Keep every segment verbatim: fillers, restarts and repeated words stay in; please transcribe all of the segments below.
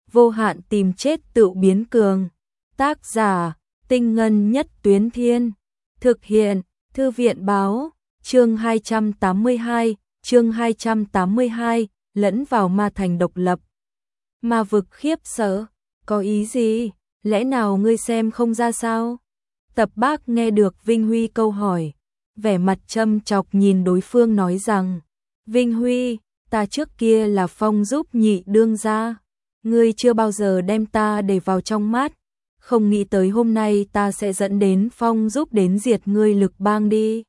vô hạn tìm chết tự biến cường. Tác giả, Tinh Ngân Nhất Tuyến Thiên. Thực hiện, Thư viện báo, chương hai trăm tám mươi hai, chương hai trăm tám mươi hai, lẫn vào ma thành độc lập. Ma vực khiếp sợ, có ý gì? Lẽ nào ngươi xem không ra sao? Tập Bác nghe được Vinh Huy câu hỏi, vẻ mặt châm chọc nhìn đối phương nói rằng, Vinh Huy, ta trước kia là Phong giúp nhị đương gia, ngươi chưa bao giờ đem ta để vào trong mắt, không nghĩ tới hôm nay ta sẽ dẫn đến Phong giúp đến diệt ngươi Lực Bang đi.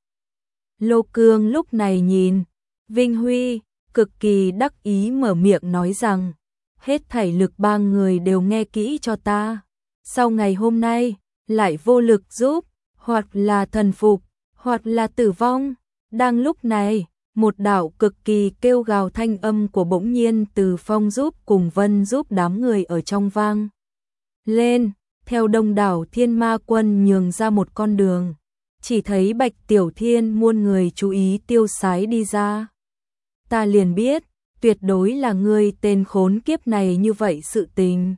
Lô Cương lúc này nhìn Vinh Huy, cực kỳ đắc ý mở miệng nói rằng, hết thảy Lực Bang người đều nghe kỹ cho ta, sau ngày hôm nay, lại vô lực giúp, hoặc là thần phục, hoặc là tử vong. Đang lúc này, một đạo cực kỳ kêu gào thanh âm của bỗng nhiên từ Phong giúp cùng Vân giúp đám người ở trong vang lên, theo đông đảo thiên ma quân nhường ra một con đường, chỉ thấy Bạch Tiểu Thiên muôn người chú ý tiêu sái đi ra. Ta liền biết, tuyệt đối là ngươi tên khốn kiếp này như vậy sự tình.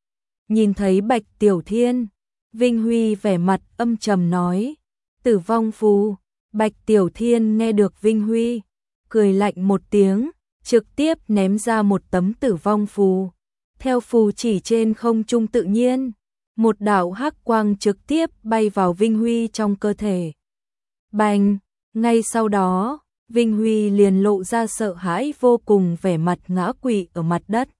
Nhìn thấy Bạch Tiểu Thiên, Vinh Huy vẻ mặt âm trầm nói, tử vong phù. Bạch Tiểu Thiên nghe được Vinh Huy, cười lạnh một tiếng, trực tiếp ném ra một tấm tử vong phù. Theo phù chỉ trên không trung tự nhiên, một đạo hắc quang trực tiếp bay vào Vinh Huy trong cơ thể. Bành! Ngay sau đó, Vinh Huy liền lộ ra sợ hãi vô cùng, vẻ mặt ngã quỵ ở mặt đất.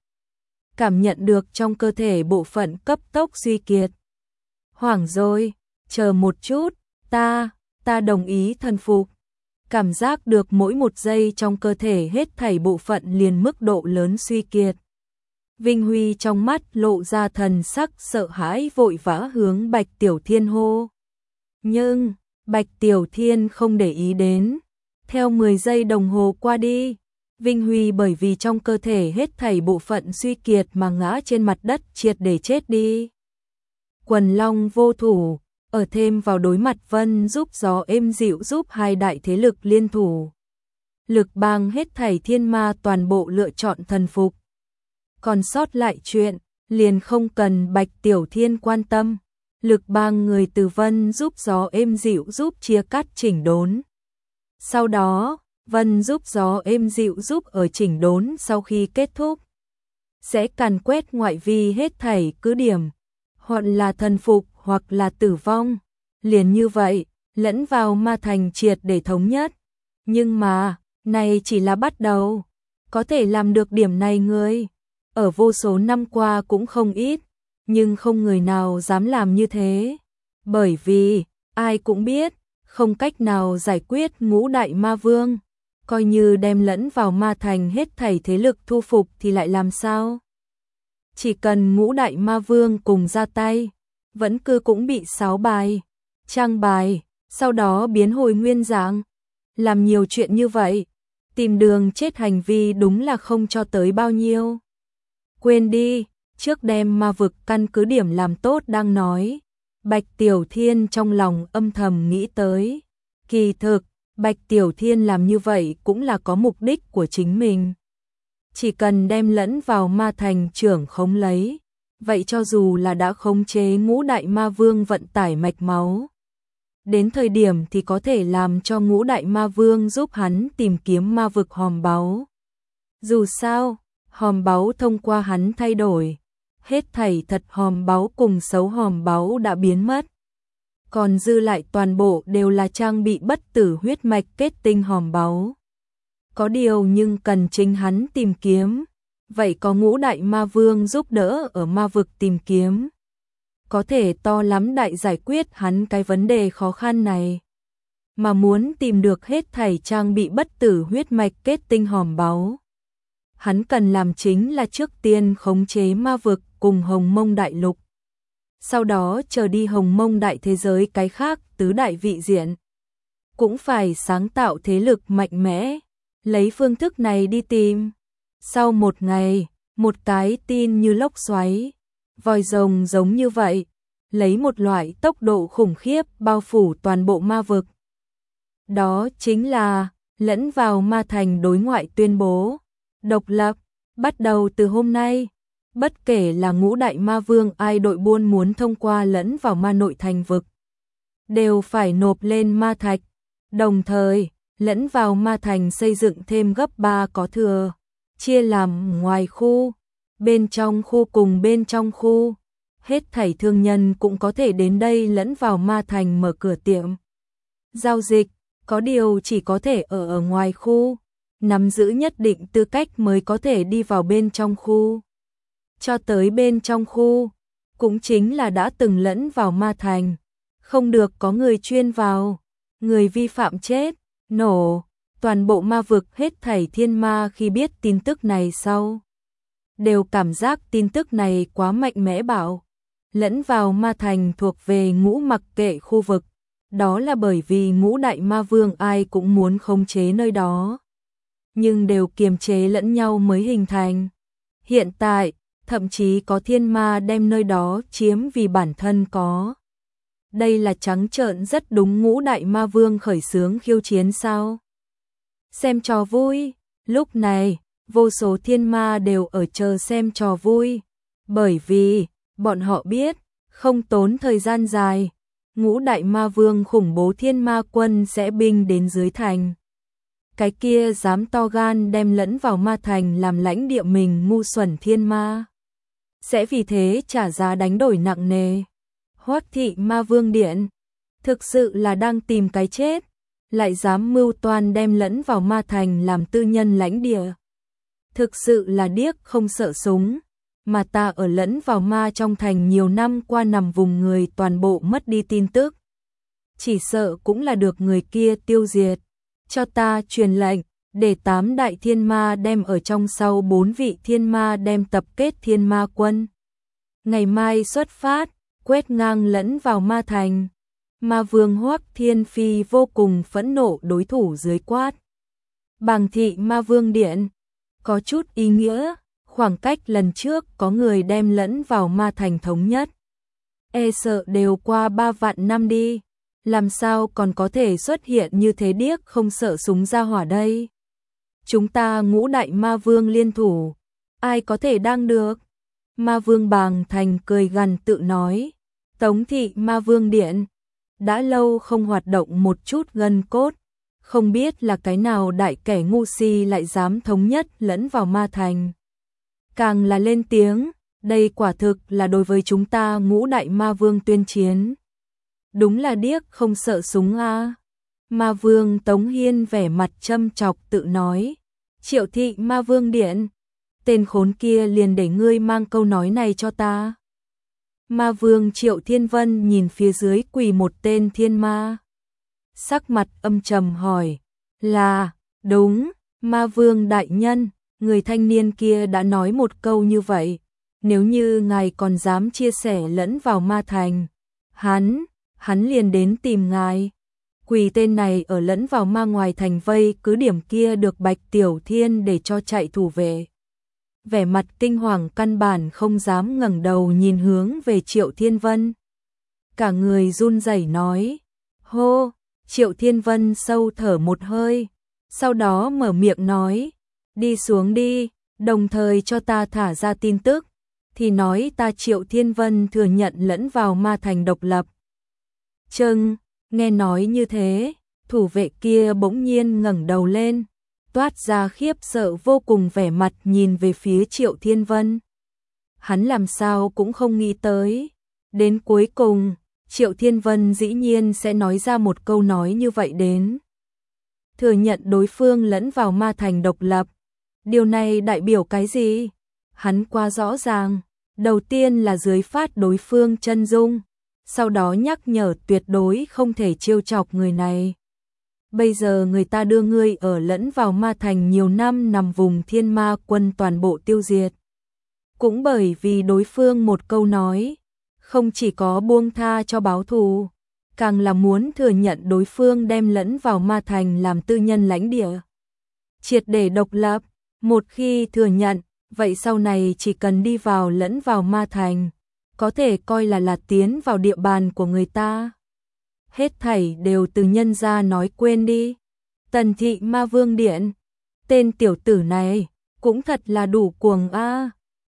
Cảm nhận được trong cơ thể bộ phận cấp tốc suy kiệt. Hoảng rồi, chờ một chút, ta, ta đồng ý thần phục. Cảm giác được mỗi một giây trong cơ thể hết thảy bộ phận liền mức độ lớn suy kiệt. Vinh Huy trong mắt lộ ra thần sắc sợ hãi, vội vã hướng Bạch Tiểu Thiên hô. Nhưng, Bạch Tiểu Thiên không để ý đến. Theo mười giây đồng hồ qua đi, Vinh Huy bởi vì trong cơ thể hết thảy bộ phận suy kiệt mà ngã trên mặt đất triệt để chết đi. Quần Long vô thủ, ở thêm vào đối mặt Vân giúp gió êm dịu giúp hai đại thế lực liên thủ. Lực Bang hết thảy thiên ma toàn bộ lựa chọn thần phục. Còn sót lại chuyện, liền không cần Bạch Tiểu Thiên quan tâm. Lực Bang người từ Vân giúp gió êm dịu giúp chia cắt chỉnh đốn. Sau đó, Vân giúp gió êm dịu giúp ở chỉnh đốn sau khi kết thúc, sẽ càn quét ngoại vi hết thảy cứ điểm, hoặc là thần phục hoặc là tử vong. Liền như vậy, lẫn vào ma thành triệt để thống nhất. Nhưng mà, này chỉ là bắt đầu. Có thể làm được điểm này người ở vô số năm qua cũng không ít, nhưng không người nào dám làm như thế. Bởi vì, ai cũng biết, không cách nào giải quyết ngũ đại ma vương. Coi như đem lẫn vào ma thành hết thảy thế lực thu phục thì lại làm sao? Chỉ cần ngũ đại ma vương cùng ra tay, vẫn cứ cũng bị sáo bài, trang bài, sau đó biến hồi nguyên dạng. Làm nhiều chuyện như vậy, tìm đường chết hành vi đúng là không cho tới bao nhiêu. Quên đi, trước đem ma vực căn cứ điểm làm tốt đang nói. Bạch Tiểu Thiên trong lòng âm thầm nghĩ tới. Kỳ thực, Bạch Tiểu Thiên làm như vậy cũng là có mục đích của chính mình. Chỉ cần đem lẫn vào ma thành trưởng khống lấy, vậy cho dù là đã khống chế ngũ đại ma vương vận tải mạch máu, đến thời điểm thì có thể làm cho ngũ đại ma vương giúp hắn tìm kiếm ma vực hòm báu. Dù sao, hòm báu thông qua hắn thay đổi, hết thảy thật hòm báu cùng xấu hòm báu đã biến mất. Còn dư lại toàn bộ đều là trang bị bất tử huyết mạch kết tinh hòm báu. Có điều nhưng cần chính hắn tìm kiếm, vậy có ngũ đại ma vương giúp đỡ ở ma vực tìm kiếm, có thể to lắm đại giải quyết hắn cái vấn đề khó khăn này. Mà muốn tìm được hết thảy trang bị bất tử huyết mạch kết tinh hòm báu, hắn cần làm chính là trước tiên khống chế ma vực cùng Hồng Mông Đại Lục. Sau đó chờ đi Hồng Mông Đại thế giới cái khác tứ đại vị diện, cũng phải sáng tạo thế lực mạnh mẽ, lấy phương thức này đi tìm. Sau một ngày, một cái tin như lốc xoáy, vòi rồng giống như vậy, lấy một loại tốc độ khủng khiếp bao phủ toàn bộ ma vực. Đó chính là lẫn vào ma thành đối ngoại tuyên bố độc lập, bắt đầu từ hôm nay, Bất kể là ngũ đại ma vương ai đội buôn muốn thông qua lẫn vào ma nội thành vực, đều phải nộp lên ma thạch, đồng thời lẫn vào ma thành xây dựng thêm gấp ba có thừa, chia làm ngoài khu, bên trong khu cùng bên trong khu. Hết thảy thương nhân cũng có thể đến đây lẫn vào ma thành mở cửa tiệm giao dịch, có điều chỉ có thể ở ở ngoài khu, nắm giữ nhất định tư cách mới có thể đi vào bên trong khu. Cho tới bên trong khu, cũng chính là đã từng lẫn vào ma thành, không được có người chuyên vào, người vi phạm chết, nổ. Toàn bộ ma vực hết thảy thiên ma khi biết tin tức này sau, đều cảm giác tin tức này quá mạnh mẽ bảo. Lẫn vào ma thành thuộc về ngũ mặc kệ khu vực, đó là bởi vì ngũ đại ma vương ai cũng muốn khống chế nơi đó, nhưng đều kiềm chế lẫn nhau mới hình thành. Hiện tại, thậm chí có thiên ma đem nơi đó chiếm vì bản thân có. Đây là trắng trợn rất đúng ngũ đại ma vương khởi xướng khiêu chiến sao? Xem trò vui, lúc này, vô số thiên ma đều ở chờ xem trò vui, bởi vì bọn họ biết, không tốn thời gian dài, ngũ đại ma vương khủng bố thiên ma quân sẽ binh đến dưới thành. Cái kia dám to gan đem lẫn vào ma thành làm lãnh địa mình ngu xuẩn thiên ma, sẽ vì thế trả giá đánh đổi nặng nề. Hoắc thị ma vương điện, thực sự là đang tìm cái chết, lại dám mưu toan đem lẫn vào ma thành làm tư nhân lãnh địa. Thực sự là điếc không sợ súng, mà ta ở lẫn vào ma trong thành nhiều năm qua nằm vùng người toàn bộ mất đi tin tức. Chỉ sợ cũng là được người kia tiêu diệt. Cho ta truyền lệnh, để tám đại thiên ma đem ở trong sau bốn vị thiên ma đem tập kết thiên ma quân. Ngày mai xuất phát, quét ngang lẫn vào ma thành. Ma vương Hoắc Thiên Phi vô cùng phẫn nộ đối thủ dưới quát. Bàng thị ma vương điện, có chút ý nghĩa, khoảng cách lần trước có người đem lẫn vào ma thành thống nhất. E sợ đều qua ba vạn năm đi, làm sao còn có thể xuất hiện như thế điếc không sợ súng ra hỏa đây. Chúng ta ngũ đại ma vương liên thủ, ai có thể đang được. Ma vương Bàng Thành cười gằn tự nói, Tống thị ma vương điện, đã lâu không hoạt động một chút gân cốt, không biết là cái nào đại kẻ ngu si lại dám thống nhất lẫn vào ma thành. Càng là lên tiếng, đây quả thực là đối với chúng ta ngũ đại ma vương tuyên chiến. Đúng là điếc không sợ súng a. Ma vương Tống Hiên vẻ mặt châm chọc tự nói, Triệu thị ma vương điện, tên khốn kia liền để ngươi mang câu nói này cho ta. Ma vương Triệu Thiên Vân nhìn phía dưới quỳ một tên thiên ma, sắc mặt âm trầm hỏi, là, đúng, ma vương đại nhân, người thanh niên kia đã nói một câu như vậy, nếu như ngài còn dám chia sẻ lẫn vào ma thành, hắn, hắn liền đến tìm ngài. Quỳ tên này ở lẫn vào ma ngoài thành vây cứ điểm kia được Bạch Tiểu Thiên để cho chạy thủ vệ. Vẻ mặt kinh hoàng căn bản không dám ngẩng đầu nhìn hướng về Triệu Thiên Vân. Cả người run rẩy nói, hô, Triệu Thiên Vân sâu thở một hơi, sau đó mở miệng nói, đi xuống đi, đồng thời cho ta thả ra tin tức, thì nói ta Triệu Thiên Vân thừa nhận lẫn vào ma thành độc lập. Chừng, nghe nói như thế, thủ vệ kia bỗng nhiên ngẩng đầu lên, toát ra khiếp sợ vô cùng vẻ mặt nhìn về phía Triệu Thiên Vân. Hắn làm sao cũng không nghĩ tới, đến cuối cùng, Triệu Thiên Vân dĩ nhiên sẽ nói ra một câu nói như vậy đến. Thừa nhận đối phương lẫn vào ma thành độc lập. Điều này đại biểu cái gì? Hắn quá rõ ràng, đầu tiên là dưới phát đối phương chân dung, sau đó nhắc nhở tuyệt đối không thể trêu chọc người này. Bây giờ người ta đưa ngươi ở lẫn vào ma thành nhiều năm nằm vùng thiên ma quân toàn bộ tiêu diệt. Cũng bởi vì đối phương một câu nói, không chỉ có buông tha cho báo thù, càng là muốn thừa nhận đối phương đem lẫn vào ma thành làm tư nhân lãnh địa. Triệt để độc lập, một khi thừa nhận, vậy sau này chỉ cần đi vào lẫn vào ma thành, có thể coi là là tiến vào địa bàn của người ta. Hết thảy đều từ nhân gia nói quên đi. Tần thị ma vương điện, tên tiểu tử này, cũng thật là đủ cuồng a.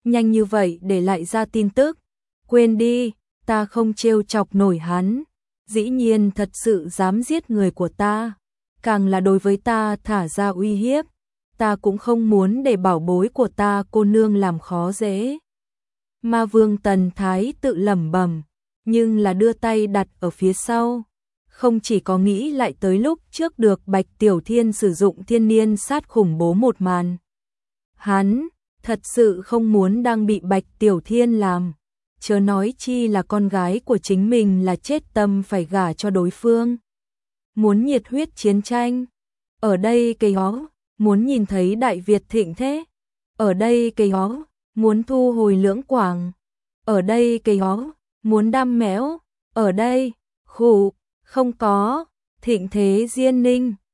nhanh như vậy để lại ra tin tức. Quên đi, ta không trêu chọc nổi hắn. Dĩ nhiên thật sự dám giết người của ta. Càng là đối với ta thả ra uy hiếp. Ta cũng không muốn để bảo bối của ta cô nương làm khó dễ. Ma Vương Tần Thái tự lẩm bẩm, nhưng là đưa tay đặt ở phía sau. Không chỉ có nghĩ lại tới lúc trước được Bạch Tiểu Thiên sử dụng thiên niên sát khủng bố một màn. Hắn, thật sự không muốn đang bị Bạch Tiểu Thiên làm. Chớ nói chi là con gái của chính mình là chết tâm phải gả cho đối phương. Muốn nhiệt huyết chiến tranh. Ở đây cây hó, muốn nhìn thấy Đại Việt thịnh thế. Ở đây cây hó, muốn thu hồi Lưỡng Quảng. Ở đây cây hó, muốn đam mẽo. Ở đây, khủ, không có, thịnh thế Diên Ninh.